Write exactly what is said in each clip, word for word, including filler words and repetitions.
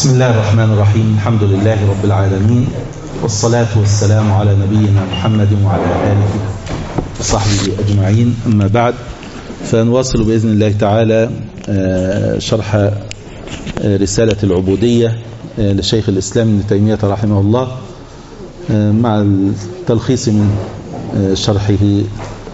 بسم الله الرحمن الرحيم. الحمد لله رب العالمين، والصلاة والسلام على نبينا محمد وعلى آله وصحبه أجمعين. أما بعد، فنواصل بإذن الله تعالى شرح رسالة العبودية لشيخ الإسلام ابن تيمية رحمه الله، مع التلخيص من شرحه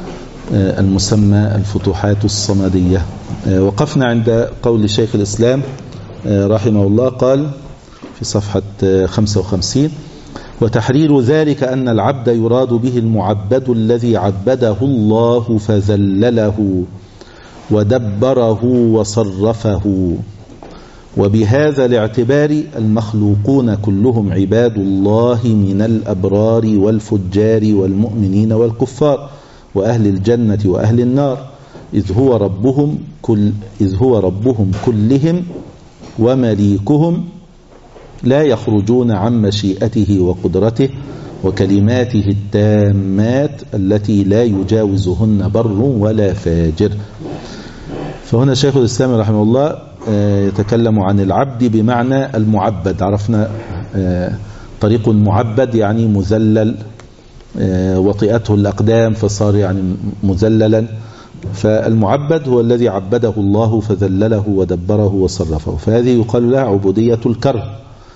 المسمى الفتوحات الصمدية. وقفنا عند قول شيخ الإسلام رحمه الله، قال في صفحة خمسة وخمسين: وتحرير ذلك أن العبد يراد به المعبد الذي عبده الله فذلله ودبره وصرفه. وبهذا الاعتبار المخلوقون كلهم عباد الله من الأبرار والفجار والمؤمنين والكفار وأهل الجنة وأهل النار، إذ هو ربهم كل إذ هو ربهم كلهم ومليكهم، لا يخرجون عن مشيئته وقدرته وكلماته التامات التي لا يجاوزهن بر ولا فاجر. فهنا شيخ الإسلام رحمه الله يتكلم عن العبد بمعنى المعبد. عرفنا طريق المعبد يعني مذلل، وطئته الأقدام فصار يعني مذللا. فالمعبد هو الذي عبده الله فذلله ودبره وصرفه، فهذه يقال لها عبودية الكره،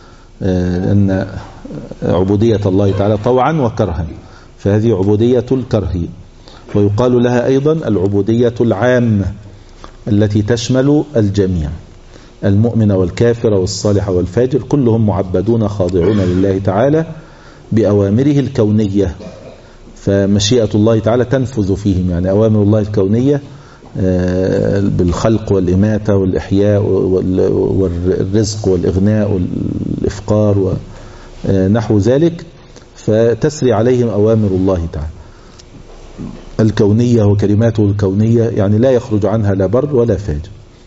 لأن عبودية الله تعالى طوعا وكرها، فهذه عبودية الكره. ويقال لها أيضا العبودية العامة التي تشمل الجميع، المؤمن والكافر والصالح والفاجر كلهم معبدون خاضعون لله تعالى بأوامره الكونية، فمشيئة الله تعالى تنفذ فيهم، يعني أوامر الله الكونية بالخلق والإماتة والإحياء والرزق والإغناء والإفقار ونحو ذلك، فتسري عليهم أوامر الله تعالى الكونية وكلماته الكونية، يعني لا يخرج عنها لا بر ولا فاجر.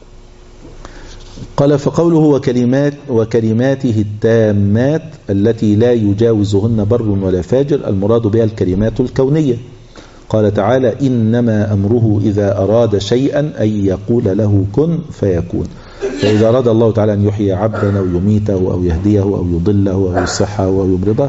قال: فقوله وكلمات وكلماته التامات التي لا يجاوزهن بر ولا فاجر، المراد بها الكلمات الكونية. قال تعالى: إنما أمره إذا أراد شيئا أن يقول له كن فيكون. فإذا أراد الله تعالى أن يحيي عبدا أو يميته أو يهديه أو يضله أو يصحه أو يمرضه،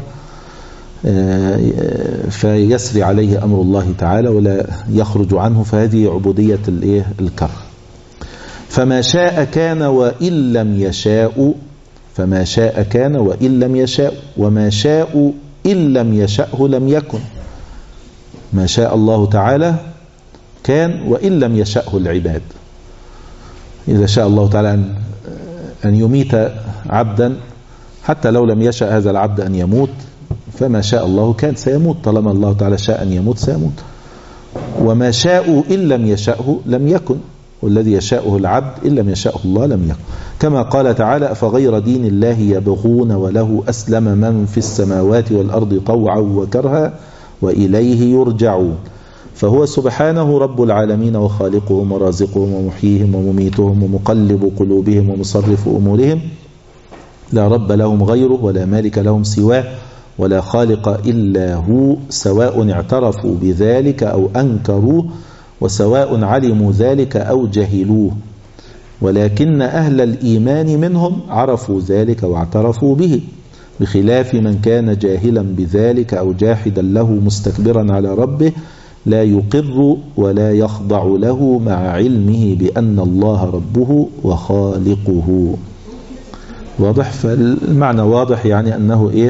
فيسري عليه أمر الله تعالى ولا يخرج عنه، فهذه عبودية الكره. فما شاء كان وإن لم يشاء فما شاء كان وإن لم يشاء وما شاء إن لم يشأه لم يكن. ما شاء الله تعالى كان وإن لم يشأه العباد. إذا شاء الله تعالى أن أن يميت عبدا، حتى لو لم يشأ هذا العبد أن يموت، فما شاء الله كان سيموت، طالما الله تعالى شاء أن يموت سيموت. وما شاء إن لم يشأه لم يكن، والذي يشاءه العبد إن لم يشاءه الله لم يكن. كما قال تعالى: أفغير دين الله يبغون وله أسلم من في السماوات والأرض طوعا وكرها وإليه يرجعون. فهو سبحانه رب العالمين وخالقهم ورازقهم ومحييهم ومميتهم ومقلب قلوبهم ومصرف أمورهم، لا رب لهم غيره ولا مالك لهم سواه ولا خالق إلا هو، سواء اعترفوا بذلك أو أنكروه، وسواء علموا ذلك أو جهلوه، ولكن أهل الإيمان منهم عرفوا ذلك واعترفوا به، بخلاف من كان جاهلا بذلك أو جاحدا له مستكبرا على ربه، لا يقر ولا يخضع له مع علمه بأن الله ربه وخالقه. واضح؟ فالمعنى واضح، يعني أنه إيه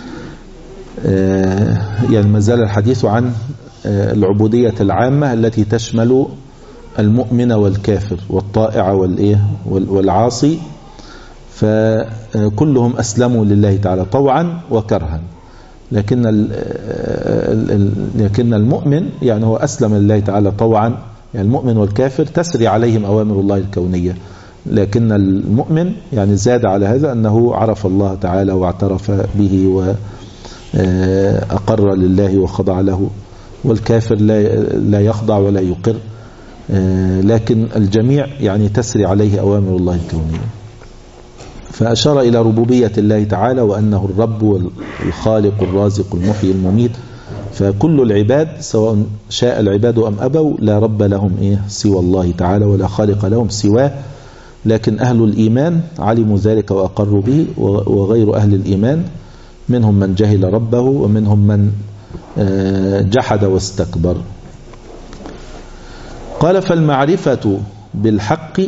آه يعني ما زال الحديث عن العبودية العامة التي تشمل المؤمن والكافر والطائع والإيه والعاصي، فكلهم أسلموا لله تعالى طوعا وكرها. لكن لكن المؤمن يعني هو أسلم لله تعالى طوعا، يعني المؤمن والكافر تسري عليهم أوامر الله الكونية، لكن المؤمن يعني زاد على هذا أنه عرف الله تعالى واعترف به وأقر لله وخضع له، والكافر لا لا يخضع ولا يقر، لكن الجميع يعني تسري عليه أوامر الله الكونية. فأشار إلى ربوبية الله تعالى وأنه الرب والخالق الرازق المحيي المميت، فكل العباد سواء شاء العباد أم أبوا لا رب لهم إيه سوى الله تعالى ولا خالق لهم سواه، لكن أهل الإيمان علموا ذلك وأقروا به، وغير أهل الإيمان منهم من جهل ربه ومنهم من جحد واستكبر. قال فالمعرفة بالحق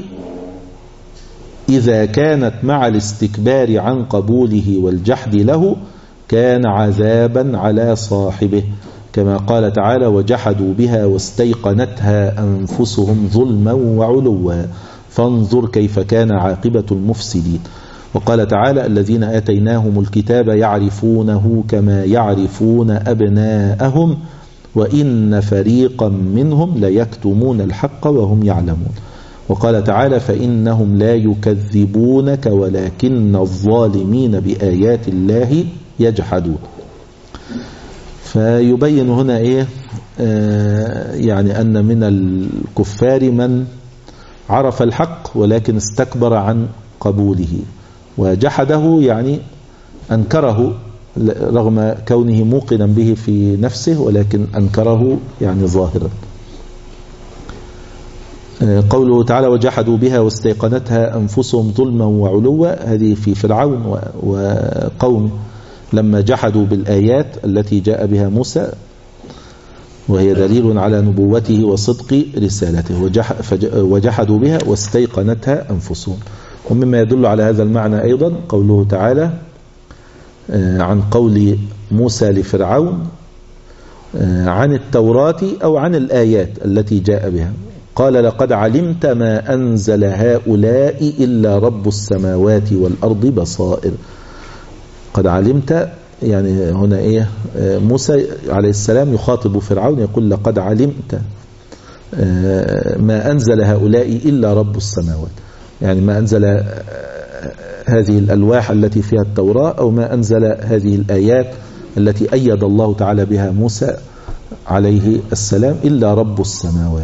إذا كانت مع الاستكبار عن قبوله والجحد له كان عذابا على صاحبه، كما قال تعالى وجحدوا بها واستيقنتها أنفسهم ظلما وعلوا فانظر كيف كان عاقبة المفسدين. وقال تعالى الذين آتيناهم الكتاب يعرفونه كما يعرفون أبناءهم وإن فريقا منهم ليكتمون الحق وهم يعلمون. وقال تعالى فإنهم لا يكذبونك ولكن الظالمين بآيات الله يجحدون. فيبين هنا إيه آه يعني أن من الكفار من عرف الحق ولكن استكبر عن قبوله وجحده، يعني أنكره رغم كونه موقنا به في نفسه ولكن أنكره يعني ظاهرا. قوله تعالى وجحدوا بها واستيقنتها أنفسهم ظلما وعلوا، هذه في فرعون وقومه لما جحدوا بالآيات التي جاء بها موسى وهي دليل على نبوته وصدق رسالته، وجحدوا بها واستيقنتها أنفسهم. ومما يدل على هذا المعنى أيضا قوله تعالى عن قول موسى لفرعون عن التوراة أو عن الآيات التي جاء بها، قال لقد علمت ما أنزل هؤلاء إلا رب السماوات والأرض بصائر. قد علمت يعني هنا إيه موسى عليه السلام يخاطب فرعون يقول لقد علمت ما أنزل هؤلاء إلا رب السماوات، يعني ما أنزل هذه الألواح التي فيها التوراة أو ما أنزل هذه الآيات التي أيد الله تعالى بها موسى عليه السلام إلا رب السماوات.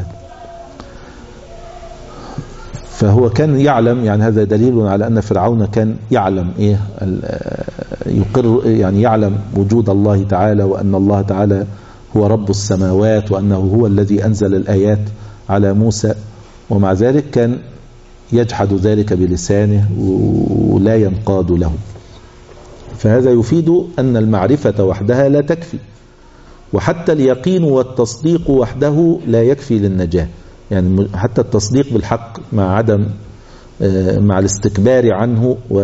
فهو كان يعلم، يعني هذا دليل على أن فرعون كان يعلم إيه يقر يعني يعلم وجود الله تعالى وأن الله تعالى هو رب السماوات وأنه هو الذي أنزل الآيات على موسى، ومع ذلك كان يجحد ذلك بلسانه ولا ينقاد له. فهذا يفيد أن المعرفة وحدها لا تكفي، وحتى اليقين والتصديق وحده لا يكفي للنجاة. يعني حتى التصديق بالحق مع عدم مع الاستكبار عنه و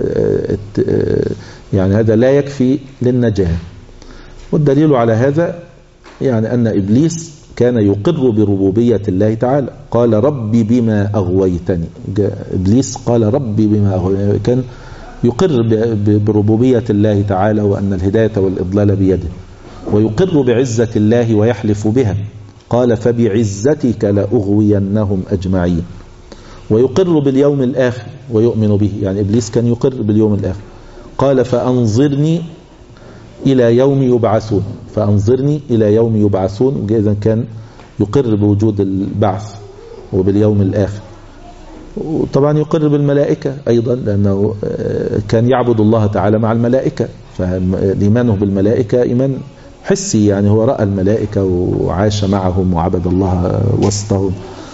يعني هذا لا يكفي للنجاة. والدليل على هذا يعني أن إبليس كان يقر بربوبية الله تعالى، قال ربي بما أغويتني. إبليس قال ربي بما أغويتني، كان يقر بربوبية الله تعالى وأن الهداية والإضلال بيده، ويقر بعزة الله ويحلف بها، قال فبعزتك لأغوينهم أجمعين. ويقر باليوم الآخر ويؤمن به، يعني إبليس كان يقر باليوم الآخر، قال فأنظرني إلى يوم يبعثون، فأنظرني إلى يوم يبعثون. إذن كان يقر بوجود البعث وباليوم الآخر. وطبعا يقر بالملائكة أيضا لأنه كان يعبد الله تعالى مع الملائكة، فالإيمانه بالملائكة إيمان حسي، يعني هو رأى الملائكة وعاش معهم وعبد الله وسطهم.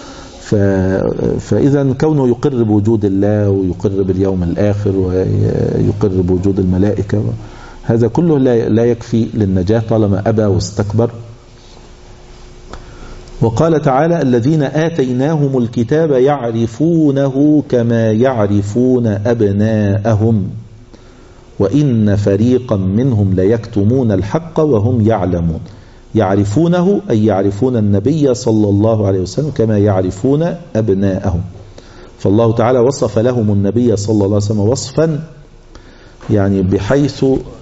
فإذا كونه يقر بوجود الله ويقر باليوم الآخر ويقر بوجود الملائكة، هذا كله لا يكفي للنجاة طالما أبى واستكبر. وقال تعالى الذين آتيناهم الكتاب يعرفونه كما يعرفون أبناءهم وإن فريقا منهم ليكتمون الحق وهم يعلمون. يعرفونه أي يعرفون النبي صلى الله عليه وسلم كما يعرفون أبناءهم. فالله تعالى وصف لهم النبي صلى الله عليه وسلم وصفا يعني بحيث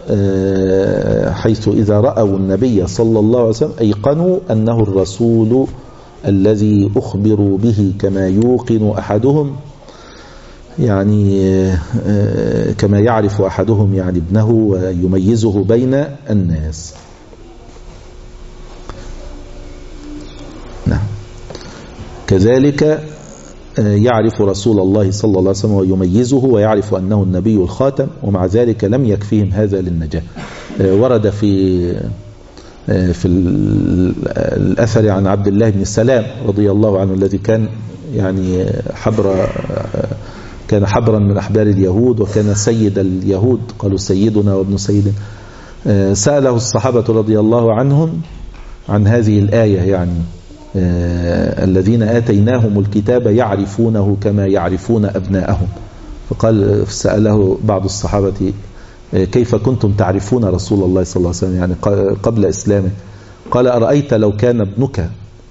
حيث إذا رأوا النبي صلى الله عليه وسلم أيقنوا أنه الرسول الذي أخبروا به كما يوقن أحدهم يعني كما يعرف أحدهم يعني ابنه ويميزه بين الناس. نعم. كذلك يعرف رسول الله صلى الله عليه وسلم ويميزه ويعرف أنه النبي الخاتم، ومع ذلك لم يكفيهم هذا للنجاة. ورد في في الأثر عن عبد الله بن سلام رضي الله عنه الذي كان يعني حبر كان حبرا من أحبار اليهود وكان سيد اليهود، قالوا سيدنا وابن سيدنا. سأله الصحابة رضي الله عنهم عن هذه الآية، يعني الذين آتيناهم الكتاب يعرفونه كما يعرفون أبناءهم. فقال سأله بعض الصحابة كيف كنتم تعرفون رسول الله صلى الله عليه وسلم يعني قبل إسلامه؟ قال أرأيت لو كان ابنك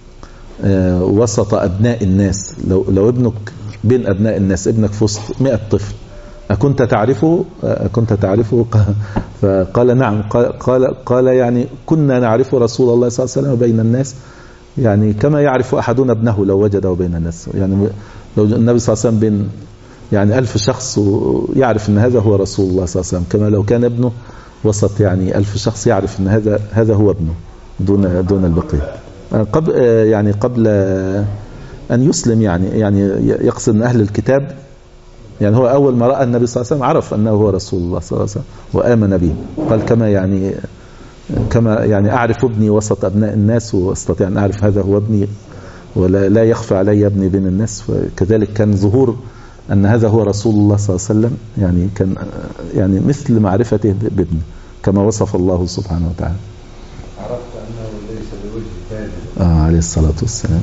وسط أبناء الناس، لو, لو ابنك بين أبناء الناس، ابنك في وسط مئة طفل، أكنت تعرفه؟ أكنت تعرفه؟ فقال نعم. قال, قال يعني كنا نعرف رسول الله صلى الله عليه وسلم بين الناس يعني كما يعرف أحدنا ابنه لو وجده بين الناس. يعني لو النبي صلى الله عليه وسلم بين يعني ألف شخص يعرف أن هذا هو رسول الله صلى الله عليه وسلم، كما لو كان ابنه وسط يعني ألف شخص يعرف أن هذا هذا هو ابنه دون دون البقية. قبل يعني قبل أن يسلم يعني يعني يقصد أن أهل الكتاب يعني هو أول ما رأى النبي صلى الله عليه وسلم عرف أنه هو رسول الله صلى الله عليه وسلم وآمن به. قال كما يعني كما يعني أعرف ابني وسط أبناء الناس وأستطيع أن أعرف هذا هو ابني ولا لا يخفى علي ابني بين الناس. وكذلك كان ظهور أن هذا هو رسول الله صلى الله عليه وسلم يعني كان يعني مثل معرفته بابنه كما وصف الله سبحانه وتعالى. عرفت أنه ليس بوجه ثاني آه عليه الصلاة والسلام.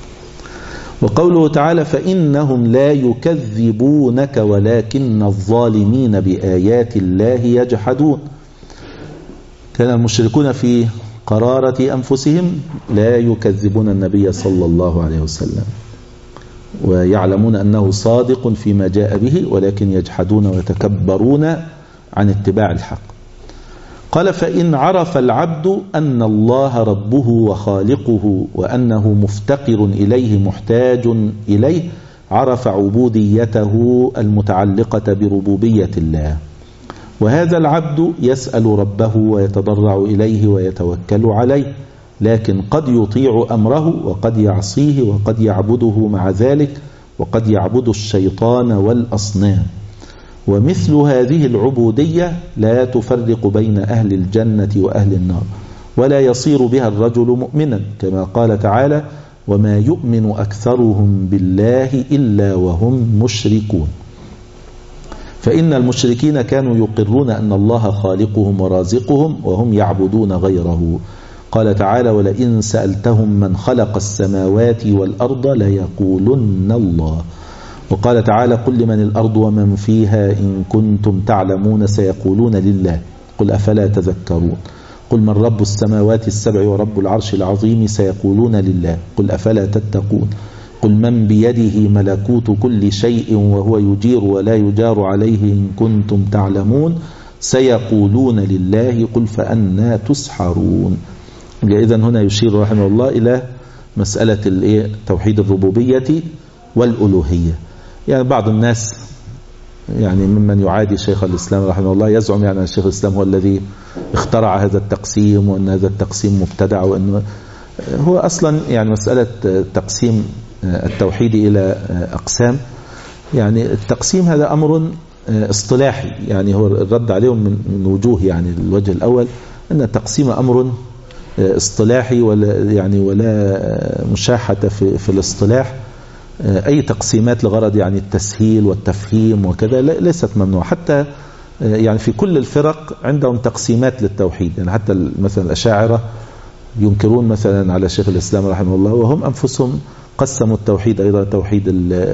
وقوله تعالى فإنهم لا يكذبونك ولكن الظالمين بآيات الله يجحدون. كان المشركون في قرارة أنفسهم لا يكذبون النبي صلى الله عليه وسلم ويعلمون أنه صادق فيما جاء به، ولكن يجحدون ويتكبرون عن اتباع الحق. قال فإن عرف العبد أن الله ربه وخالقه وأنه مفتقر إليه محتاج إليه، عرف عبوديته المتعلقة بربوبية الله. وهذا العبد يسأل ربه ويتضرع إليه ويتوكل عليه، لكن قد يطيع أمره وقد يعصيه وقد يعبده مع ذلك، وقد يعبد الشيطان والأصنام. ومثل هذه العبودية لا تفرق بين أهل الجنة وأهل النار، ولا يصير بها الرجل مؤمنا، كما قال تعالى وما يؤمن أكثرهم بالله إلا وهم مشركون. فإن المشركين كانوا يقرون أن الله خالقهم ورازقهم وهم يعبدون غيره. قال تعالى ولئن سألتهم من خلق السماوات والأرض ليقولن الله. وقال تعالى قل لمن الأرض ومن فيها إن كنتم تعلمون سيقولون لله قل أفلا تذكرون. قل من رب السماوات السبع ورب العرش العظيم سيقولون لله قل أفلا تتقون. قل من بيده ملكوت كل شيء وهو يجير ولا يجار عليه إن كنتم تعلمون سيقولون لله قل فأنا تسحرون. إذن هنا يشير رحمه الله إلى مسألة توحيد الربوبية والألوهية. يعني بعض الناس يعني ممن يعادي شيخ الإسلام رحمه الله يزعم يعني أن شيخ الإسلام هو الذي اخترع هذا التقسيم وأن هذا التقسيم مبتدع، وأنه هو أصلا يعني مسألة تقسيم التوحيد إلى أقسام. يعني التقسيم هذا أمر اصطلاحي، يعني هو الرد عليهم من وجوه. يعني الوجه الأول أن التقسيم أمر اصطلاحي ولا يعني ولا مشاحة في في الاصطلاح. أي تقسيمات لغرض يعني التسهيل والتفهيم وكذا ليست ممنوعة. حتى يعني في كل الفرق عندهم تقسيمات للتوحيد. يعني حتى مثلا الأشاعرة ينكرون مثلا على شيخ الإسلام رحمه الله وهم أنفسهم قسموا التوحيد أيضا توحيد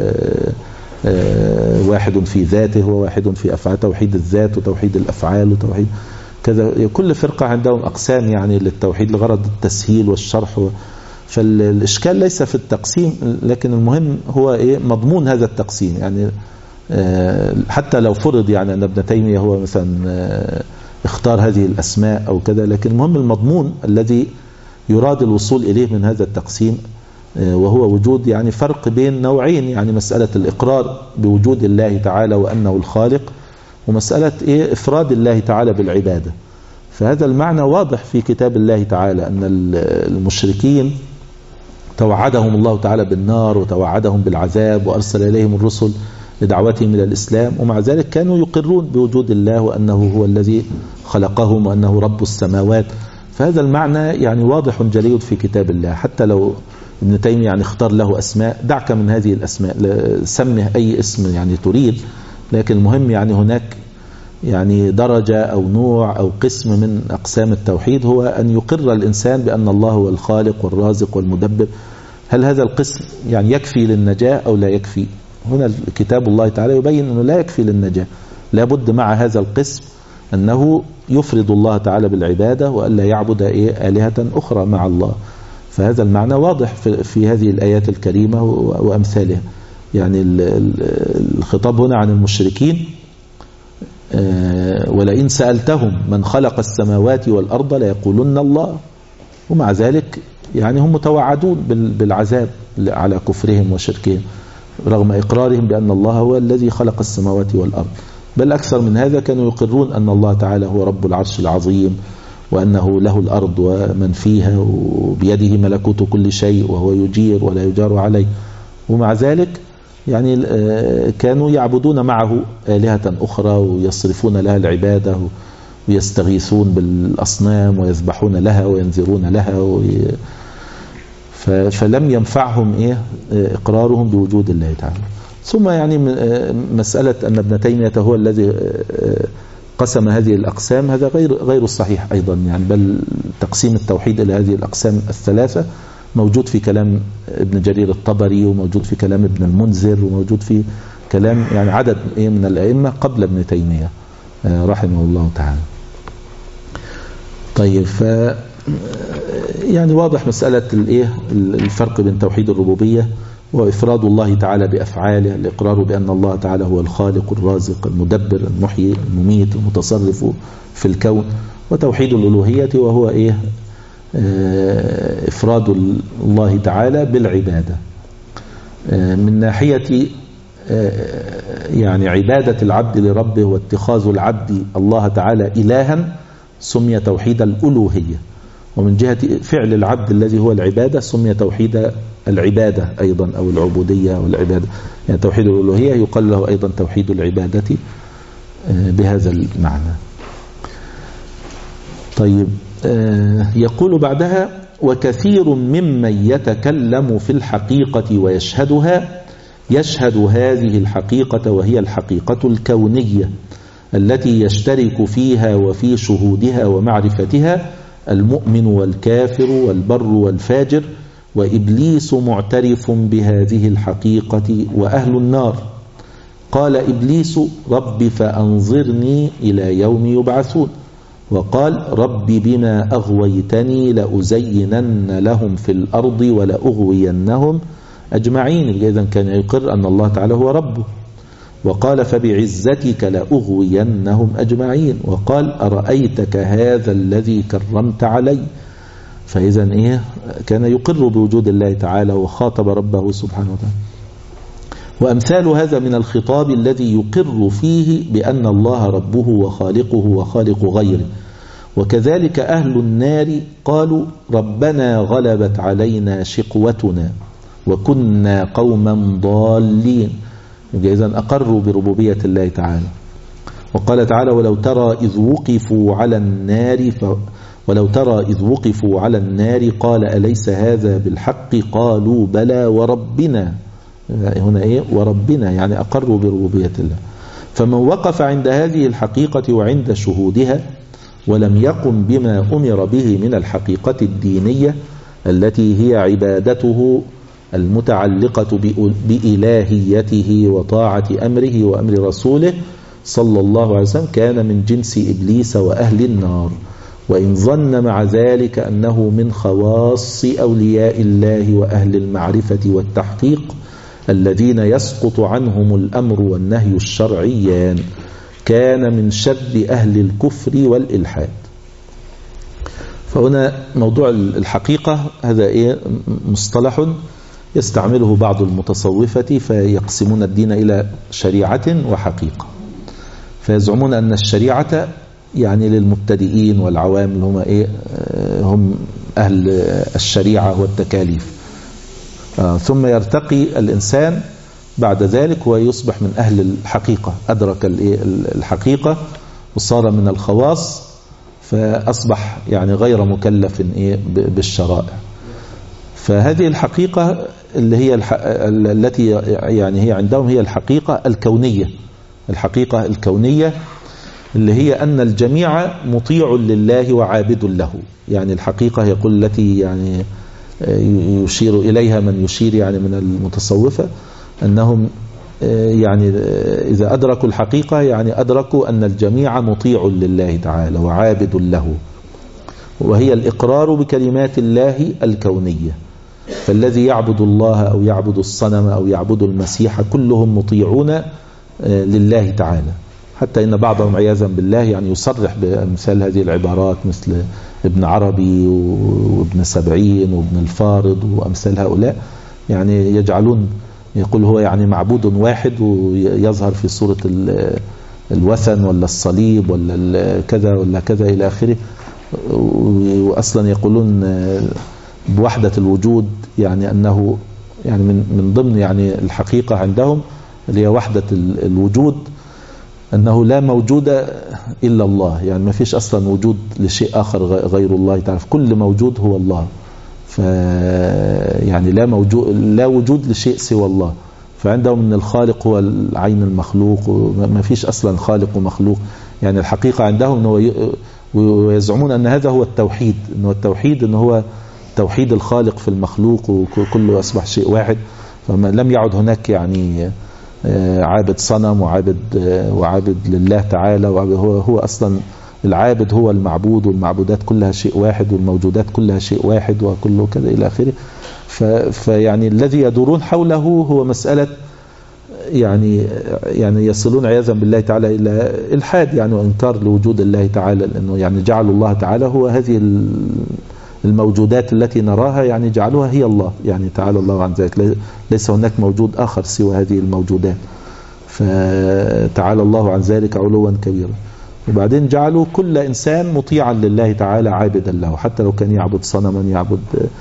واحد في ذاته وواحد في أفعال، توحيد الذات وتوحيد الأفعال وتوحيد كذا. كل فرقة عندهم أقسام يعني للتوحيد لغرض التسهيل والشرح. فالإشكال ليس في التقسيم، لكن المهم هو إيه مضمون هذا التقسيم. يعني حتى لو فرض يعني أن ابن تيمية هو مثلا اختار هذه الأسماء أو كذا، لكن المهم المضمون الذي يراد الوصول إليه من هذا التقسيم، وهو وجود يعني فرق بين نوعين. يعني مسألة الإقرار بوجود الله تعالى وأنه الخالق، ومسألة إيه إفراد الله تعالى بالعبادة. فهذا المعنى واضح في كتاب الله تعالى أن المشركين توعدهم الله تعالى بالنار وتوعدهم بالعذاب وأرسل إليهم الرسل لدعوتهم إلى الإسلام، ومع ذلك كانوا يقرون بوجود الله وأنه هو الذي خلقهم وأنه رب السماوات. فهذا المعنى يعني واضح جلي في كتاب الله، حتى لو ابن تيمية يعني اختار له أسماء، دعك من هذه الأسماء، سمه أي اسم يعني تريد، لكن المهم يعني هناك يعني درجة أو نوع أو قسم من أقسام التوحيد هو أن يقر الإنسان بأن الله هو الخالق والرازق والمدبر. هل هذا القسم يعني يكفي للنجاة أو لا يكفي؟ هنا كتاب الله تعالى يبين أنه لا يكفي للنجاة، لابد مع هذا القسم أنه يفرد الله تعالى بالعبادة وألا يعبد إيه آلهة أخرى مع الله. فهذا المعنى واضح في, في هذه الآيات الكريمة وأمثالها. يعني الخطاب هنا عن المشركين، ولئن سألتهم من خلق السماوات والأرض ليقولن الله، ومع ذلك يعني هم متوعدون بالعذاب على كفرهم وشركهم رغم إقرارهم بأن الله هو الذي خلق السماوات والأرض، بل أكثر من هذا كانوا يقرون أن الله تعالى هو رب العرش العظيم، وأنه له الأرض ومن فيها وبيده ملكوت كل شيء وهو يجير ولا يجار عليه، ومع ذلك يعني كانوا يعبدون معه آلهة أخرى ويصرفون لها العبادة ويستغيثون بالأصنام ويذبحون لها وينذرون لها وي... فلم ينفعهم إيه إقرارهم بوجود الله تعالى. ثم يعني مسألة أن ابن تيمية هو الذي قسم هذه الأقسام هذا غير غير الصحيح أيضا، يعني بل تقسيم التوحيد إلى هذه الأقسام الثلاثة موجود في كلام ابن جرير الطبري، وموجود في كلام ابن المنذر، وموجود في كلام يعني عدد من الأئمة قبل ابن تيمية رحمه الله تعالى. طيب، ف يعني واضح مسألة الايه الفرق بين توحيد الربوبية وإفراد الله تعالى بأفعاله، الإقرار بأن الله تعالى هو الخالق الرازق المدبر المحيي المميت المتصرف في الكون، وتوحيد الألوهية وهو إيه إفراد الله تعالى بالعبادة. من ناحية يعني عبادة العبد لربه واتخاذ العبد الله تعالى إلها سمي توحيد الألوهية، ومن جهة فعل العبد الذي هو العبادة سمي توحيد العبادة أيضا أو العبودية والعبادة، يعني توحيد الألوهية يقال له أيضا توحيد العبادة بهذا المعنى. طيب، يقول بعدها: وكثير ممن يتكلم في الحقيقة ويشهدها يشهد هذه الحقيقة وهي الحقيقة الكونية التي يشترك فيها وفي شهودها ومعرفتها المؤمن والكافر والبر والفاجر، وإبليس معترف بهذه الحقيقة وأهل النار. قال إبليس: رب فأنظرني إلى يوم يبعثون. وقال: رب بما أغويتني لأزينن لهم في الأرض ولأغوينهم أجمعين. إذن كان يقر أن الله تعالى هو ربه. وقال: فبعزتك لأغوينهم أجمعين. وقال: أرأيتك هذا الذي كرمت علي. فإذن إيه كان يقر بوجود الله تعالى وخاطب ربه سبحانه وتعالى. وأمثال هذا من الخطاب الذي يقر فيه بأن الله ربه وخالقه وخالق غيره. وكذلك أهل النار قالوا: ربنا غلبت علينا شقوتنا وكنا قوما ضالين. إذن أقروا بربوبية الله تعالى. وقال تعالى: ولو ترى إذ وقفوا على النار ف... ولو ترى إذ وقفوا على النار قال أليس هذا بالحق قالوا بلى وربنا. هنا إيه وربنا، يعني أقروا بربوبية الله. فمن وقف عند هذه الحقيقة وعند شهودها ولم يقم بما أمر به من الحقيقة الدينية التي هي عبادته المتعلقة بإلهيته وطاعة أمره وأمر رسوله صلى الله عليه وسلم، كان من جنس إبليس وأهل النار. وإن ظن مع ذلك أنه من خواص أولياء الله وأهل المعرفة والتحقيق الذين يسقط عنهم الأمر والنهي الشرعيان، كان من شر أهل الكفر والإلحاد. فهنا موضوع الحقيقة هذا إيه مصطلح يستعمله بعض المتصوفة فيقسمون الدين إلى شريعة وحقيقة، فيزعمون أن الشريعة يعني للمبتدئين والعوام اللي هم إيه هم أهل الشريعة والتكاليف، آه ثم يرتقي الإنسان بعد ذلك ويصبح من أهل الحقيقة، أدرك الحقيقة وصار من الخواص، فأصبح يعني غير مكلف إيه بالشرائع. فهذه الحقيقة اللي هي الح... التي يعني هي عندهم هي الحقيقة الكونية. الحقيقة الكونية اللي هي أن الجميع مطيع لله وعابد له. يعني الحقيقة يقول التي يعني يشير إليها من يشير يعني من المتصوفة أنهم يعني إذا أدركوا الحقيقة يعني أدركوا أن الجميع مطيع لله تعالى وعابد له، وهي الإقرار بكلمات الله الكونية. فالذي يعبد الله أو يعبد الصنم أو يعبد المسيح كلهم مطيعون لله تعالى، حتى إن بعضهم عياذا بالله يعني يصرح بأمثال هذه العبارات مثل ابن عربي وابن سبعين وابن الفارض وأمثال هؤلاء، يعني يجعلون يقول هو يعني معبود واحد ويظهر في صورة الوثن ولا الصليب ولا كذا ولا كذا إلى آخره، وأصلا يقولون بوحدة الوجود، يعني أنه يعني من من ضمن يعني الحقيقة عندهم اللي هي وحدة الوجود أنه لا موجود إلا الله، يعني ما فيش أصلا وجود لشيء آخر غير الله تعالى، كل موجود هو الله. ف يعني لا موجود لا وجود لشيء سوى الله. فعندهم ان الخالق هو العين المخلوق، وما فيش اصلا خالق ومخلوق. يعني الحقيقة عندهم انه ويزعمون ان هذا هو التوحيد، انه التوحيد ان هو توحيد الخالق في المخلوق وكله اصبح شيء واحد. فما لم يعد هناك يعني عابد صنم وعابد وعابد لله تعالى، وهو هو اصلا العابد هو المعبود، والمعبودات كلها شيء واحد، والموجودات كلها شيء واحد، وكله كذا إلى آخره. فيعني الذي يدورون حوله هو مسألة يعني يعني يصلون عياذا بالله تعالى إلى الحاد يعني وإنكار لوجود الله تعالى، لأنه يعني جعلوا الله تعالى هو هذه الموجودات التي نراها، يعني جعلوها هي الله، يعني تعالى الله عن ذلك، ليس هناك موجود آخر سوى هذه الموجودات، فتعالى الله عن ذلك علوا كبيرا. وبعدين جعلوا كل إنسان مطيعا لله تعالى عابدا له، حتى لو كان يعبد صنما، يعبد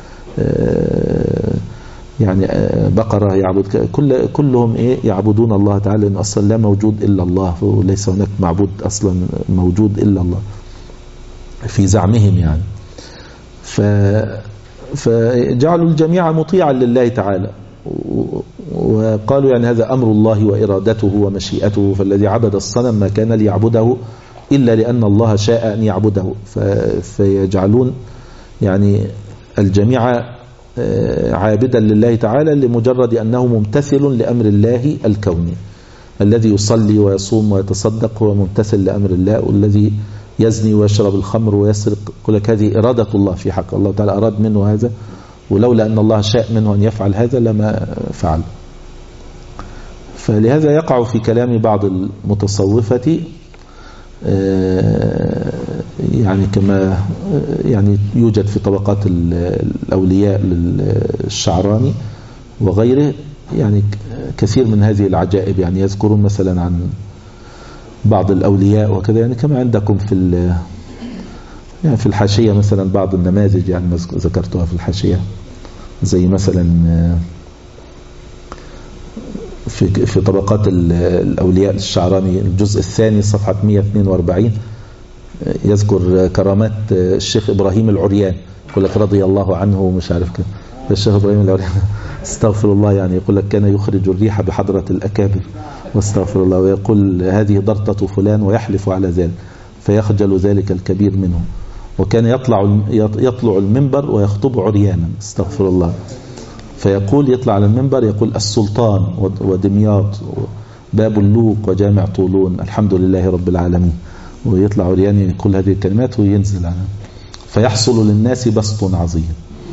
يعني بقرة، يعبد كل كلهم إيه يعبدون الله تعالى، لأن أصلا لا موجود إلا الله، وليس هناك معبود أصلا موجود إلا الله في زعمهم يعني. ف فجعلوا الجميع مطيعا لله تعالى، وقالوا يعني هذا أمر الله وإرادته ومشيئته، فالذي عبد الصنم ما كان ليعبده إلا لأن الله شاء أن يعبده. فيجعلون يعني الجميع عابدا لله تعالى لمجرد أنه ممتثل لأمر الله الكوني. الذي يصلي ويصوم ويتصدق هو ممتثل لأمر الله، والذي يزني ويشرب الخمر ويسرق يقول لك هذه إرادة الله في حق الله تعالى، أراد منه هذا، ولولا أن الله شاء منه أن يفعل هذا لما فعل. فلهذا يقع في كلام بعض المتصوفة يعني كما يعني يوجد في طبقات الأولياء للشعراني وغيره يعني كثير من هذه العجائب، يعني يذكرون مثلا عن بعض الأولياء وكذا، يعني كما عندكم في يعني في الحاشية مثلا بعض النماذج يعني ذكرتها في الحاشية، زي مثلا في في طبقات الأولياء الشعراني الجزء الثاني صفحة مئة واثنين وأربعين يذكر كرامات الشيخ إبراهيم العريان، يقول لك رضي الله عنه ومش عارف كده. الشيخ إبراهيم العريان استغفر الله، يعني يقول لك كان يخرج الريح بحضرة الأكابر واستغفر الله، ويقول هذه ضرطة فلان ويحلف على ذلك فيخجل ذلك الكبير منه. وكان يطلع يطلع المنبر ويخطب عريانا استغفر الله، فيقول يطلع على المنبر يقول السلطان ودمياط باب اللوق وجامع طولون الحمد لله رب العالمين، ويطلع عريان يقول هذه الكلمات وينزل عنها، فيحصل للناس بسط عظيم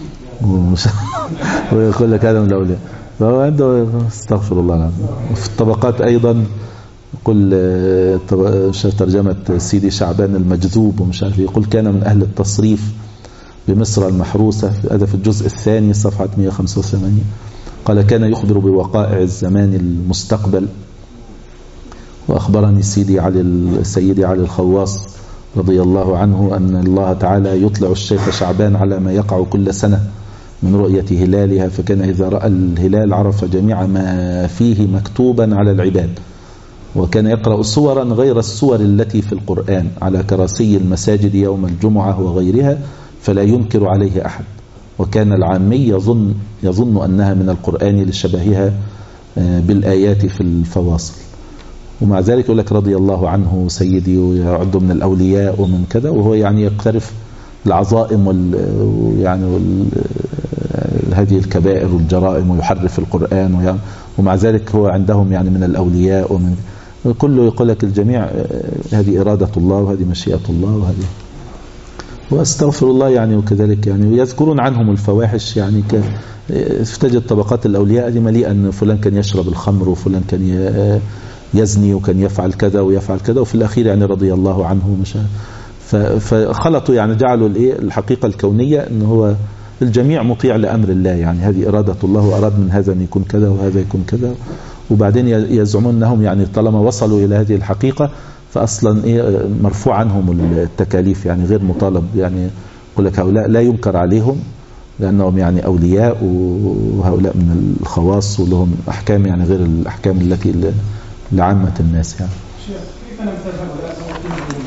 ويقول لك هذا من الأولياء. فهو عنده استغفر الله العظيم. وفي الطبقات أيضا يقول ترجمة سيدي شعبان المجذوب ومش عارف، يقول كان من أهل التصريف بمصر المحروسة، هذا في الجزء الثاني صفحة مئة وخمسة وثمانين. قال كان يخبر بوقائع الزمان المستقبل. وأخبرني سيدي علي سيدي علي الخواص رضي الله عنه أن الله تعالى يطلع الشيخ شعبان على ما يقع كل سنة من رؤية هلالها، فكان إذا رأى الهلال عرف جميع ما فيه مكتوبا على العباد، وكان يقرأ سورا غير السور التي في القرآن على كراسي المساجد يوم الجمعة وغيرها فلا ينكر عليه أحد، وكان العامي يظن, يظن أنها من القرآن لشبهها بالآيات في الفواصل، ومع ذلك يقول لك رضي الله عنه سيدي ويعد من الأولياء ومن كذا، وهو يعني يقترف العظائم وال يعني وال هذه الكبائر والجرائم ويحرف القرآن، ومع ذلك هو عندهم يعني من الأولياء ومن كله يقول لك الجميع هذه إرادة الله وهذه مشيئة الله وهذه واستغفر الله يعني. وكذلك يعني يذكرون عنهم الفواحش يعني ك تجد طبقات الأولياء دي مليئة أن فلان كان يشرب الخمر وفلان كان يزني وكان يفعل كذا ويفعل كذا، وفي الأخير يعني رضي الله عنه مش فخلطوا يعني جعلوا الايه الحقيقة الكونية ان هو الجميع مطيع لأمر الله، يعني هذه إرادة الله وأراد من هذا أن يكون كذا وهذا يكون كذا، وبعدين يزعمون أنهم يعني طالما وصلوا إلى هذه الحقيقة فأصلا إيه مرفوع عنهم التكاليف، يعني غير مطالب، يعني يقول لك هؤلاء لا ينكر عليهم لأنهم يعني أولياء وهؤلاء من الخواص ولهم أحكام يعني غير الأحكام التي لعامة الناس يعني. كيف نمثل هؤلاء سواء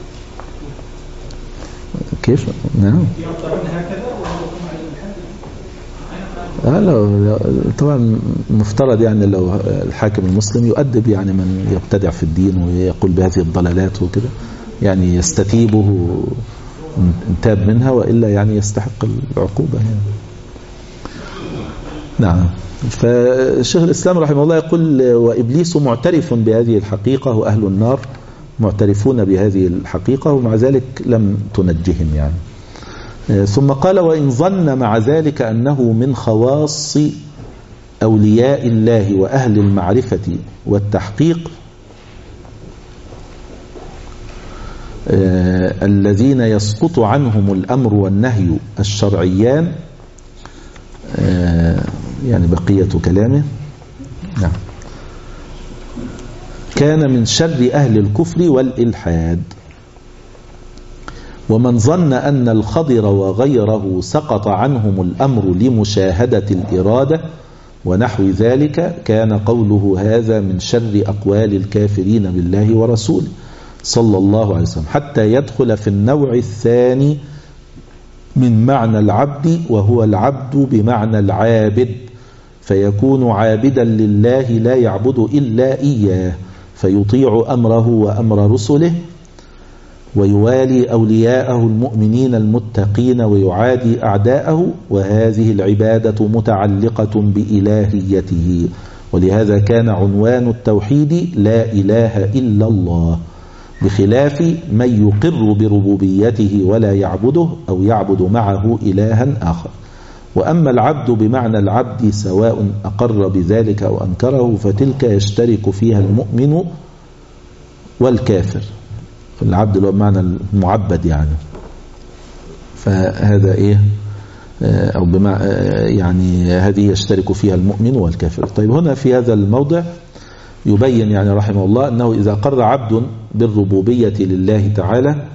كيف؟ نعم يعتبرون هكذا ويقوم عليهم الحد؟ آه لا طبعا مفترض يعني لو الحاكم المسلم يؤدب يعني من يبتدع في الدين ويقول بهذه الضلالات وكده، يعني يستتيبه انتاب منها وإلا يعني يستحق العقوبة يعني. نعم. فالشيخ الإسلام رحمه الله يقول وإبليس معترف بهذه الحقيقة وأهل النار معترفون بهذه الحقيقة ومع ذلك لم تنجهم يعني. ثم قال وإن ظن مع ذلك أنه من خواص أولياء الله وأهل المعرفة والتحقيق آه الذين يسقط عنهم الأمر والنهي الشرعيان، آه يعني بقية كلامه. نعم. كان من شر أهل الكفر والإلحاد. ومن ظن أن الخضر وغيره سقط عنهم الأمر لمشاهدة الإرادة ونحو ذلك كان قوله هذا من شر أقوال الكافرين بالله ورسوله صلى الله عليه وسلم، حتى يدخل في النوع الثاني من معنى العبد وهو العبد بمعنى العابد، فيكون عابدا لله لا يعبد إلا إياه، فيطيع أمره وأمر رسله ويوالي أولياءه المؤمنين المتقين ويعادي أعداءه، وهذه العبادة متعلقة بإلهيته، ولهذا كان عنوان التوحيد لا إله إلا الله، بخلاف من يقر بربوبيته ولا يعبده أو يعبد معه إلها آخر. وأما العبد بمعنى العبد سواء أقر بذلك أو أنكره فتلك يشترك فيها المؤمن والكافر، العبد اللي هو بمعنى المعبد يعني، فهذا إيه أو بمعنى يعني هذه يشترك فيها المؤمن والكافر. طيب هنا في هذا الموضع يبين يعني رحمه الله أنه إذا قر عبد بالربوبية لله تعالى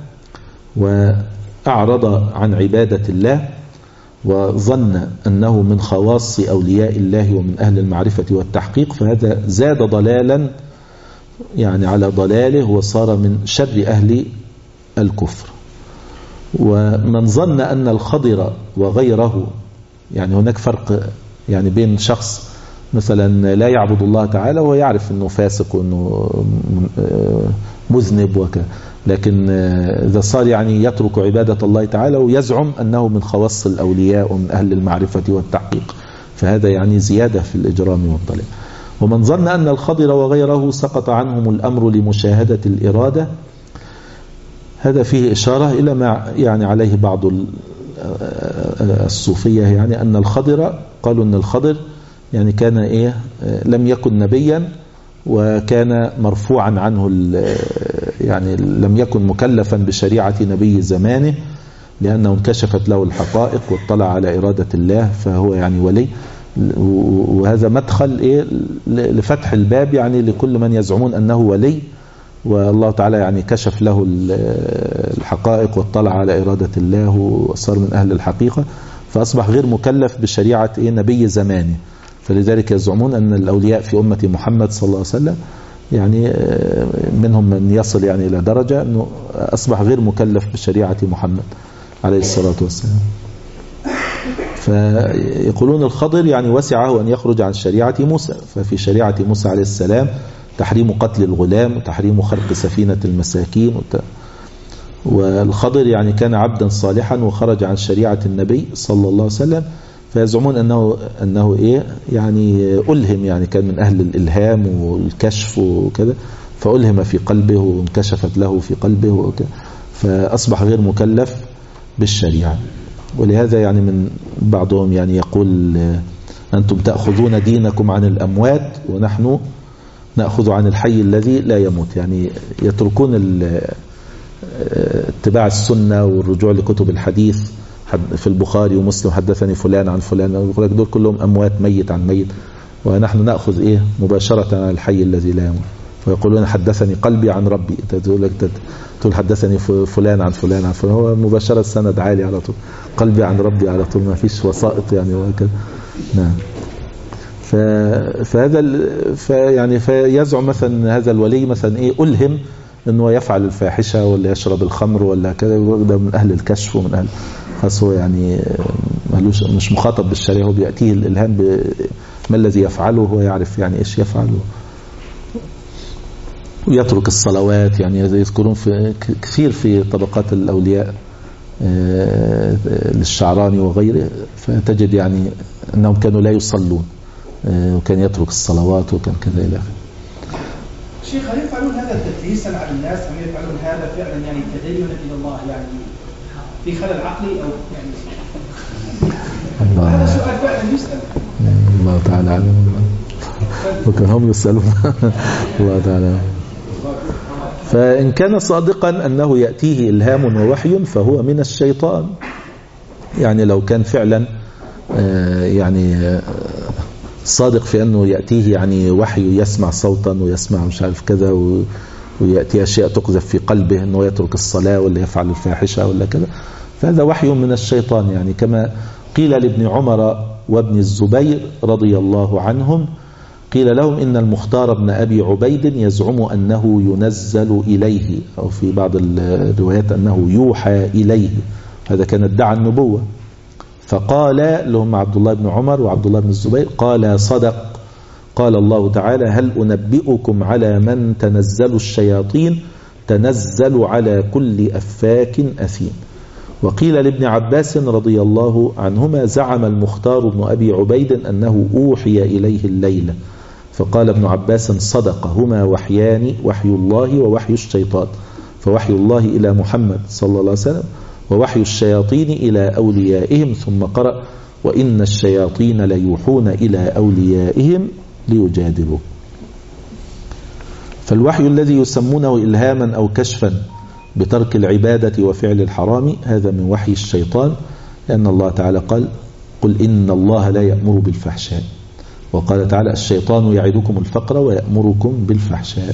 وأعرض عن عبادة الله وظن أنه من خواص أولياء الله ومن أهل المعرفة والتحقيق، فهذا زاد ضلالا يعني على ضلاله وصار من شر أهل الكفر. ومن ظن أن الخضر وغيره، يعني هناك فرق يعني بين شخص مثلا لا يعبد الله تعالى وهو يعرف أنه فاسق وأنه مذنب وكذا، لكن إذا صار يعني يترك عبادة الله تعالى ويزعم أنه من خواص الأولياء ومن أهل المعرفة والتحقيق، فهذا يعني زيادة في الإجرام والضلال. ومن ظن أن الخضر وغيره سقط عنهم الأمر لمشاهدة الإرادة، هذا فيه إشارة إلى ما يعني عليه بعض الصوفية، يعني أن الخضر قالوا أن الخضر يعني كان إيه لم يكن نبيا وكان مرفوعا عنه يعني لم يكن مكلفا بشريعة نبي زمانه لأنه انكشفت له الحقائق واطلع على إرادة الله فهو يعني ولي. وهذا مدخل إيه لفتح الباب يعني لكل من يزعمون أنه ولي والله تعالى يعني كشف له الحقائق واطلع على إرادة الله وصار من أهل الحقيقة، فأصبح غير مكلف بشريعة إيه نبي زمانه. فلذلك يزعمون أن الأولياء في أمة محمد صلى الله عليه وسلم يعني منهم من يصل يعني إلى درجة أنه أصبح غير مكلف بشريعة محمد عليه الصلاة والسلام. فيقولون الخضر يعني وسعه أن يخرج عن شريعة موسى، ففي شريعة موسى عليه السلام تحريم قتل الغلام وتحريم خرق سفينة المساكين. والخضر يعني كان عبدا صالحا وخرج عن شريعة النبي صلى الله عليه وسلم، فيزعمون أنه, أنه إيه يعني ألهم، يعني كان من أهل الإلهام والكشف وكذا، فألهم في قلبه وانكشفت له في قلبه وكذا، فأصبح غير مكلف بالشريعة. ولهذا يعني من بعضهم يعني يقول أنتم تأخذون دينكم عن الأموات ونحن نأخذ عن الحي الذي لا يموت، يعني يتركون اتباع السنة والرجوع لكتب الحديث في البخاري ومسلم حدثني فلان عن فلان، دول كلهم أموات ميت عن ميت، ونحن نأخذ إيه مباشرة عن الحي الذي لا يموت. ويقولون حدثني قلبي عن ربي، تقول لك تقول حدثني فلان عن فلان عن فلان، هو مباشرة سند عالي على طول، قلبي عن ربي على طول، ما فيش وسائط يعني وكذا. نعم. فهذا فيعني فيزعم مثلا هذا الولي مثلا ايه ألهم انه يفعل الفاحشة ولا يشرب الخمر ولا كذا، ده من اهل الكشف ومن اهل خاص، هو يعني ملوش مش مخاطب بالشريعة، هو بيأتيه الالهام بما الذي يفعله، هو يعرف يعني ايش يفعله. ويترك الصلوات، يعني يذكرون في كثير في طبقات الأولياء للشعراني وغيره، فتجد يعني أنهم كانوا لا يصلون وكان يترك الصلوات وكان كذا إلى آخره. شيخ، هل يفعلون هذا تدليسا على الناس أم يفعلون هذا فعلا يعني تدينا إلى الله، يعني في خلل عقلي أو يعني هذا سؤال فعلا يسأل. الله تعالى علم، وكان هم يسألون الله تعالى. فإن كان صادقا أنه يأتيه إلهام ووحي فهو من الشيطان، يعني لو كان فعلا يعني صادق في أنه يأتيه يعني وحي يسمع صوتا ويسمع مش عارف كذا، ويأتي أشياء تقذف في قلبه أنه يترك الصلاة ولا يفعل الفاحشة ولا كذا، فهذا وحي من الشيطان. يعني كما قيل لابن عمر وابن الزبير رضي الله عنهم، قيل لهم إن المختار بن أبي عبيد يزعم أنه ينزل إليه، أو في بعض الروايات أنه يوحى إليه، هذا كان ادعى النبوة. فقال لهم عبد الله بن عمر وعبد الله بن الزبير، قال صدق، قال الله تعالى هل أنبئكم على من تنزل الشياطين، تنزل على كل أفاك أثيم. وقيل لابن عباس رضي الله عنهما زعم المختار بن أبي عبيد أنه أوحي إليه الليلة، فقال ابن عباس صدق، هما وحيان، وحي الله ووحي الشيطان، فوحي الله إلى محمد صلى الله عليه وسلم ووحي الشياطين إلى أوليائهم، ثم قرأ وإن الشياطين ليوحون إلى أوليائهم ليجادلوا. فالوحي الذي يسمونه إلهاما أو كشفا بترك العبادة وفعل الحرام هذا من وحي الشيطان، لأن الله تعالى قال قل إن الله لا يأمر بالفحشاء، وقال تعالى الشيطان يعدكم الفقر ويأمركم بالفحشاء.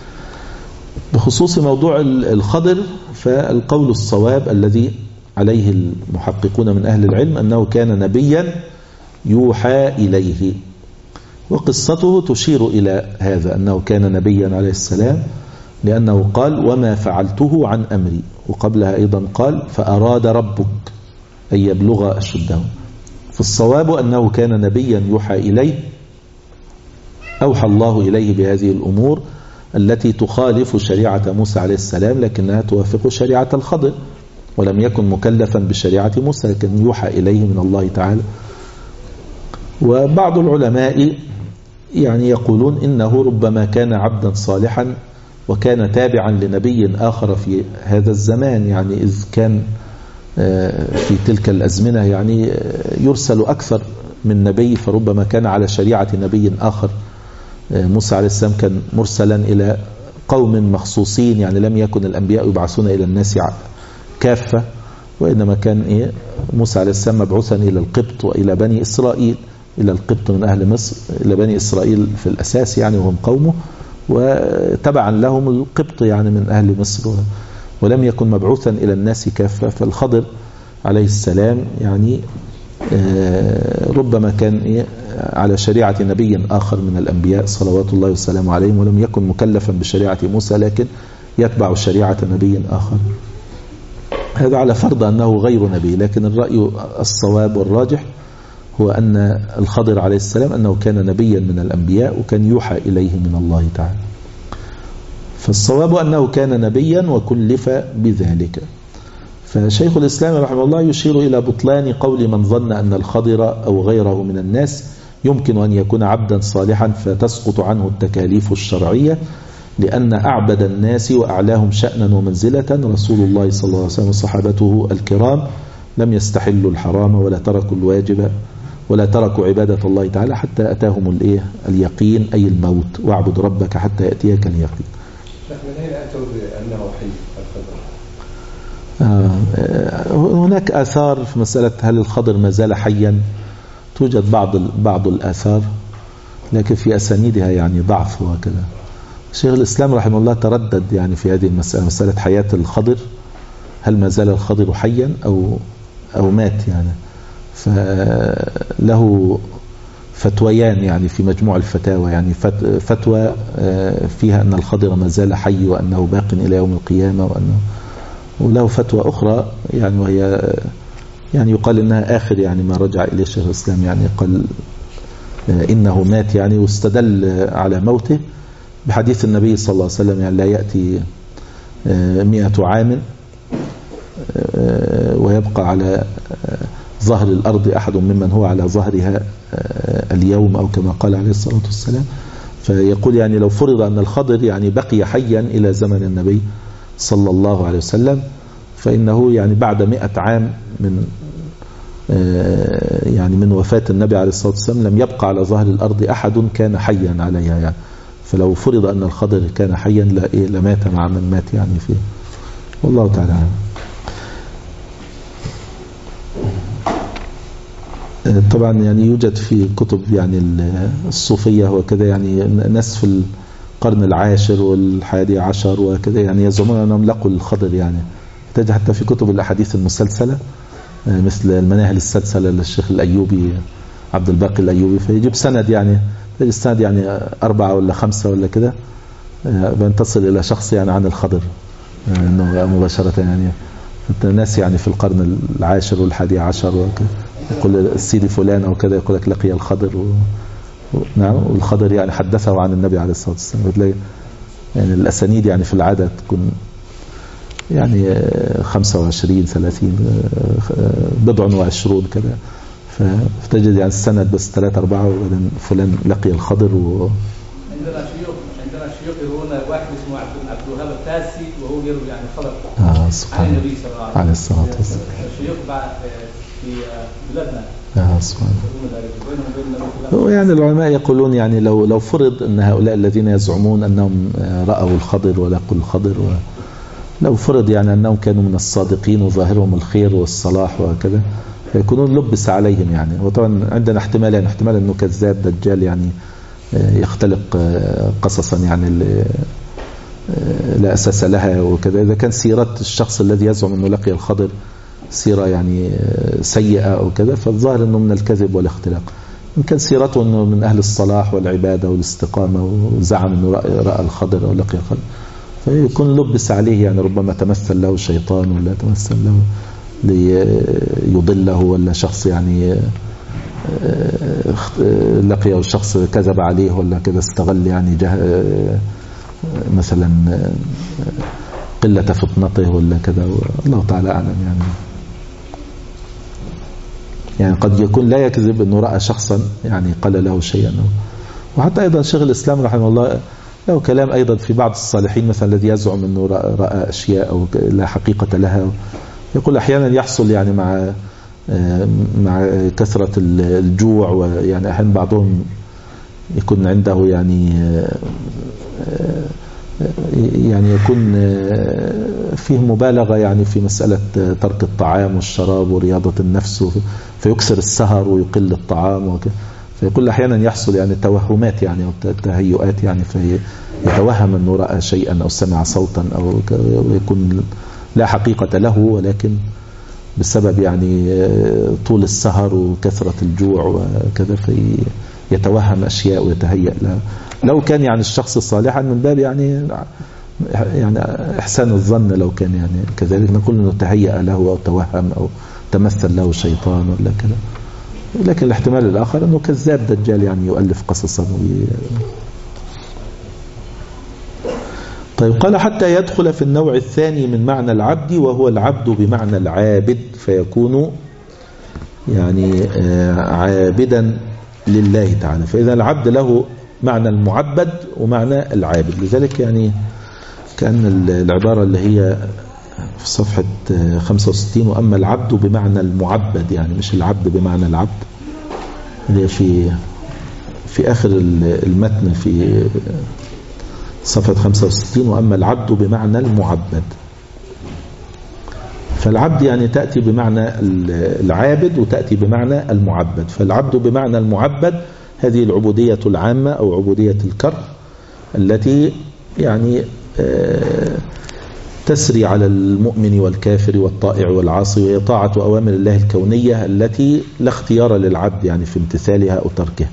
بخصوص موضوع الخضر، فالقول الصواب الذي عليه المحققون من أهل العلم أنه كان نبيا يوحى إليه، وقصته تشير إلى هذا أنه كان نبيا عليه السلام، لأنه قال وما فعلته عن أمري، وقبلها أيضا قال فأراد ربك أن يبلغ أشده. فالصواب أنه كان نبيا يوحى إليه، أوحى الله إليه بهذه الأمور التي تخالف شريعة موسى عليه السلام، لكنها توافق شريعة الخضر، ولم يكن مكلفا بشريعة موسى، لكن يوحى إليه من الله تعالى. وبعض العلماء يعني يقولون إنه ربما كان عبدا صالحا وكان تابعا لنبي آخر في هذا الزمان، يعني إذ كان في تلك الأزمنة يعني يرسل أكثر من نبي، فربما كان على شريعة نبي آخر. موسى عليه السلام كان مرسلا إلى قوم مخصوصين، يعني لم يكن الأنبياء يبعثون إلى الناس كافة، وإنما كان إيه موسى عليه السلام مبعوثا إلى القبط وإلى بني إسرائيل، إلى القبط من أهل مصر، إلى بني إسرائيل في الأساس يعني وهم قومه، وتبعا لهم القبط يعني من أهل مصر، ولم يكن مبعوثا إلى الناس كافة. فالخضر عليه السلام يعني ربما كان على شريعة نبي آخر من الأنبياء صلوات الله وسلامه عليهم، ولم يكن مكلفا بشريعة موسى لكن يتبع شريعة نبي آخر. هذا على فرض أنه غير نبي، لكن الرأي الصواب والراجح هو أن الخضر عليه السلام أنه كان نبيا من الأنبياء وكان يوحى إليه من الله تعالى. فالصواب أنه كان نبيا وكلف بذلك. فشيخ الإسلام رحمه الله يشير إلى بطلان قول من ظن أن الخضر أو غيره من الناس يمكن أن يكون عبدا صالحا فتسقط عنه التكاليف الشرعية، لأن أعبد الناس وأعلاهم شأنا ومنزلة رسول الله صلى الله عليه وسلم وصحابته الكرام لم يستحلوا الحرام ولا تركوا الواجب ولا تركوا عبادة الله تعالى حتى أتاهم الإيه اليقين أي الموت، واعبد ربك حتى يأتيك اليقين. من أين أتوا بأنه حي الخضر؟ آه هناك آثار في مسألة هل الخضر ما زال حيا، توجد بعض بعض الآثار لكن في أسانيدها يعني ضعف وكذا. شيخ الإسلام رحمه الله تردد يعني في هذه المسألة، مسألة حياة الخضر، هل ما زال الخضر حيا أو أو مات يعني. فله فتويان يعني في مجموع الفتاوى، يعني فتوى فيها أن الخضر ما زال حي وأنه باق إلى يوم القيامة، وأنه وله فتوى أخرى يعني وهي يعني يقال إنها آخر يعني ما رجع إليه شيخ الإسلام، يعني قال إنه مات يعني، واستدل على موته بحديث النبي صلى الله عليه وسلم يعني لا يأتي مئة عام ويبقى على ظهر الأرض أحد ممن هو على ظهرها اليوم أو كما قال عليه الصلاة والسلام. فيقول يعني لو فرض أن الخضر يعني بقي حيا إلى زمن النبي صلى الله عليه وسلم فإنه يعني بعد مئة عام من يعني من وفاة النبي عليه الصلاة والسلام لم يبقى على ظهر الأرض أحد كان حيا عليها يعني. فلو فرض أن الخضر كان حيا لمات مع من مات يعني فيه، والله تعالى عنه. طبعا يعني يوجد في كتب يعني الصوفية وكذا يعني ناس في القرن العاشر والحادي عشر وكذا يعني يزعمون أنهم لقوا الخضر، يعني تجد حتى في كتب الأحاديث المسلسلة مثل المناهل السلسلة للشيخ الأيوبي عبد الباقي الأيوبي، فيجيب سند يعني تجد السند يعني أربعة ولا خمسة ولا كذا بنتصل إلى شخص يعني عن الخضر إنه مباشرة يعني الناس يعني في القرن العاشر والحادي عشر وكذا يقول السيدي فلان أو كذا يقول لك لقي الخضر و... و... نعم والخضر يعني حدثه عن النبي عليه الصلاة والسلام. وتلاقي يعني الأسانيد يعني في العادة تكون يعني خمسة وعشرين ثلاثين بضع وعشرون كذا، فتجد يعني السند بس ثلاثة أربعة وبعدين فلان لقي الخضر. و... عندنا شيوخ عندنا شيوخ يقولون واحد اسمه عبد الوهاب التاسي وهو يروي يعني الخضر آه سبحان عن النبي صلى الله عليه الصلاة والسلام. الشيوخ بعد في بلادنا آه سبحان الله. يعني العلماء يقولون يعني لو لو فرض أن هؤلاء الذين يزعمون أنهم رأوا الخضر ولقوا الخضر و لو فرض يعني أنهم كانوا من الصادقين وظاهرهم الخير والصلاح وكذا يكونون لبس عليهم يعني. وطبعا عندنا احتمالين، احتمال أنه كذاب دجال يعني يختلق قصصا يعني لا أساس لها وكذا. إذا كان سيرة الشخص الذي يزعم أنه لقي الخضر سيرة يعني سيئة أو كذا فالظاهر أنه من الكذب والاختلاق. إن كان سيرته أنه من أهل الصلاح والعبادة والاستقامة وزعم أنه رأى الخضر أو لقي الخضر فيكون لبس عليه يعني ربما تمثل له شيطان ولا تمثل له ليضله ولا شخص يعني لقيه الشخص كذب عليه ولا كذا استغل يعني جه مثلا قلة فطنته ولا كذا، الله تعالى أعلم يعني. يعني قد يكون لا يكذب أنه رأى شخصا يعني قال له شيئا. وحتى أيضا شيخ الإسلام رحمه الله له كلام أيضا في بعض الصالحين مثلا الذي يزعم أنه رأى أشياء أو لا حقيقة لها، يقول أحيانا يحصل يعني مع مع كثرة الجوع ويعني أحيانا بعضهم يكون عنده يعني يعني يكون فيه مبالغة يعني في مسألة ترك الطعام والشراب ورياضة النفس فيكسر السهر ويقل الطعام وكذا. فيقول أحيانا يحصل يعني توهمات يعني أو تهيؤات يعني فيتوهم أنه رأى شيئا أو سمع صوتا أو يكون لا حقيقة له ولكن بسبب يعني طول السهر وكثرة الجوع وكذا، فيتوهم أشياء ويتهيأ لها. لو كان يعني الشخص صالحا من باب يعني يعني إحسان الظن، لو كان يعني كذلك نقول أنه تهيأ له أو توهم أو تمثل له شيطان ولا كذا. لكن الاحتمال الآخر أنه كذاب دجال يعني يؤلف قصصا وي... طيب قال حتى يدخل في النوع الثاني من معنى العبد، وهو العبد بمعنى العابد، فيكون يعني عابدا لله تعالى. فإذا العبد له معنى المعبد ومعنى العابد. لذلك يعني كأن العبارة اللي هي في صفحة خمسة وستين وأما العبد بمعنى المعبد، يعني مش العبد بمعنى العبد، اللي هي في في آخر المتن في صفحة خمسة وستين وأما العبد بمعنى المعبد. فالعبد يعني تأتي بمعنى العابد وتأتي بمعنى المعبد. فالعبد بمعنى المعبد هذه العبودية العامة أو عبودية الكره التي يعني تسري على المؤمن والكافر والطائع والعاصي، وهي طاعة أوامر الله الكونية التي لا اختيار للعبد يعني في امتثالها أو تركها.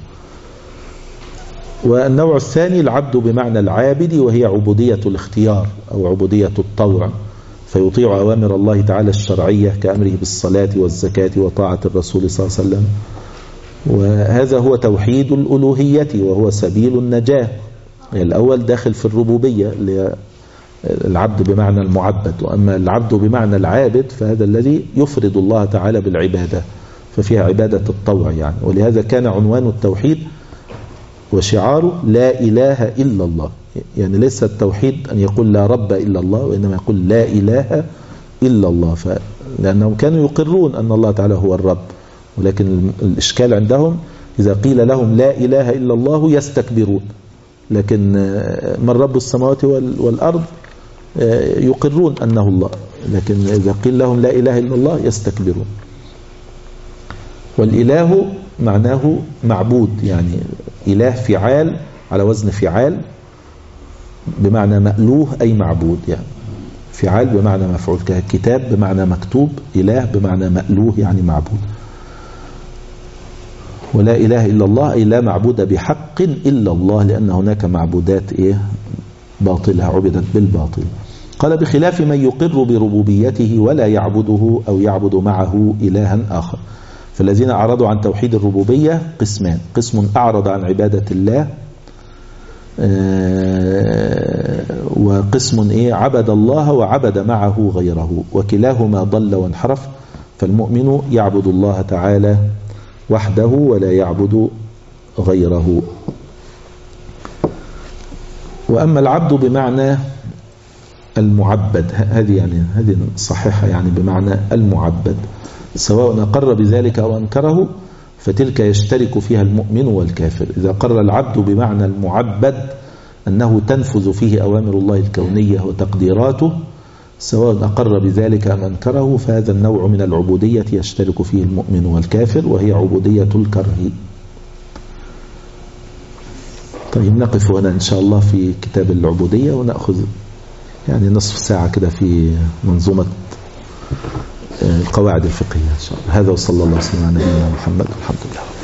والنوع الثاني العبد بمعنى العابد، وهي عبودية الاختيار أو عبودية الطوع، فيطيع أوامر الله تعالى الشرعية كأمره بالصلاة والزكاة وطاعة الرسول صلى الله عليه وسلم. وهذا هو توحيد الألوهية وهو سبيل النجاة. الأول داخل في الربوبية العبد بمعنى المعبد، وأما العبد بمعنى العابد فهذا الذي يفرد الله تعالى بالعبادة، ففيها عبادة الطوع يعني. ولهذا كان عنوان التوحيد وشعاره لا إله إلا الله، يعني ليس التوحيد أن يقول لا رب إلا الله، وإنما يقول لا إله إلا الله. لأنهم كانوا يقرون أن الله تعالى هو الرب، ولكن الإشكال عندهم إذا قيل لهم لا إله إلا الله يستكبرون، لكن من رب السماوات والأرض يقرون أنه الله، لكن إذا قيل لهم لا إله إلا الله يستكبرون. والإله معناه معبود، يعني إله فعال على وزن فعال بمعنى مألوه أي معبود، يعني فعال بمعنى مفعول، كتاب بمعنى مكتوب، إله بمعنى مألوه يعني معبود. ولا إله إلا الله أي لا معبود بحق إلا الله، لأن هناك معبودات إيه باطلة عبدت بالباطل. قال بخلاف من يقر بربوبيته ولا يعبده أو يعبد معه إلها آخر. فالذين أعرضوا عن توحيد الربوبية قسمان: قسم أعرض عن عبادة الله، وقسم إيه عبد الله وعبد معه غيره، وكلاهما ضل وانحرف. فالمؤمن يعبد الله تعالى وحده ولا يعبد غيره. وأما العبد بمعنى المعبد، هذه يعني هذه صحيحة، يعني بمعنى المعبد سواء أقر بذلك أو أنكره، فتلك يشترك فيها المؤمن والكافر. إذا قر العبد بمعنى المعبد أنه تنفذ فيه أوامر الله الكونية وتقديراته، سواء أقر بذلك أم أنكره، فهذا النوع من العبودية يشترك فيه المؤمن والكافر، وهي عبودية الكره. طيب نقف هنا إن شاء الله في كتاب العبودية، ونأخذ يعني نصف ساعة كده في منظومة القواعد الفقهية إن شاء الله. هذا وصلى الله وسلم على نبينا محمد والحمد لله.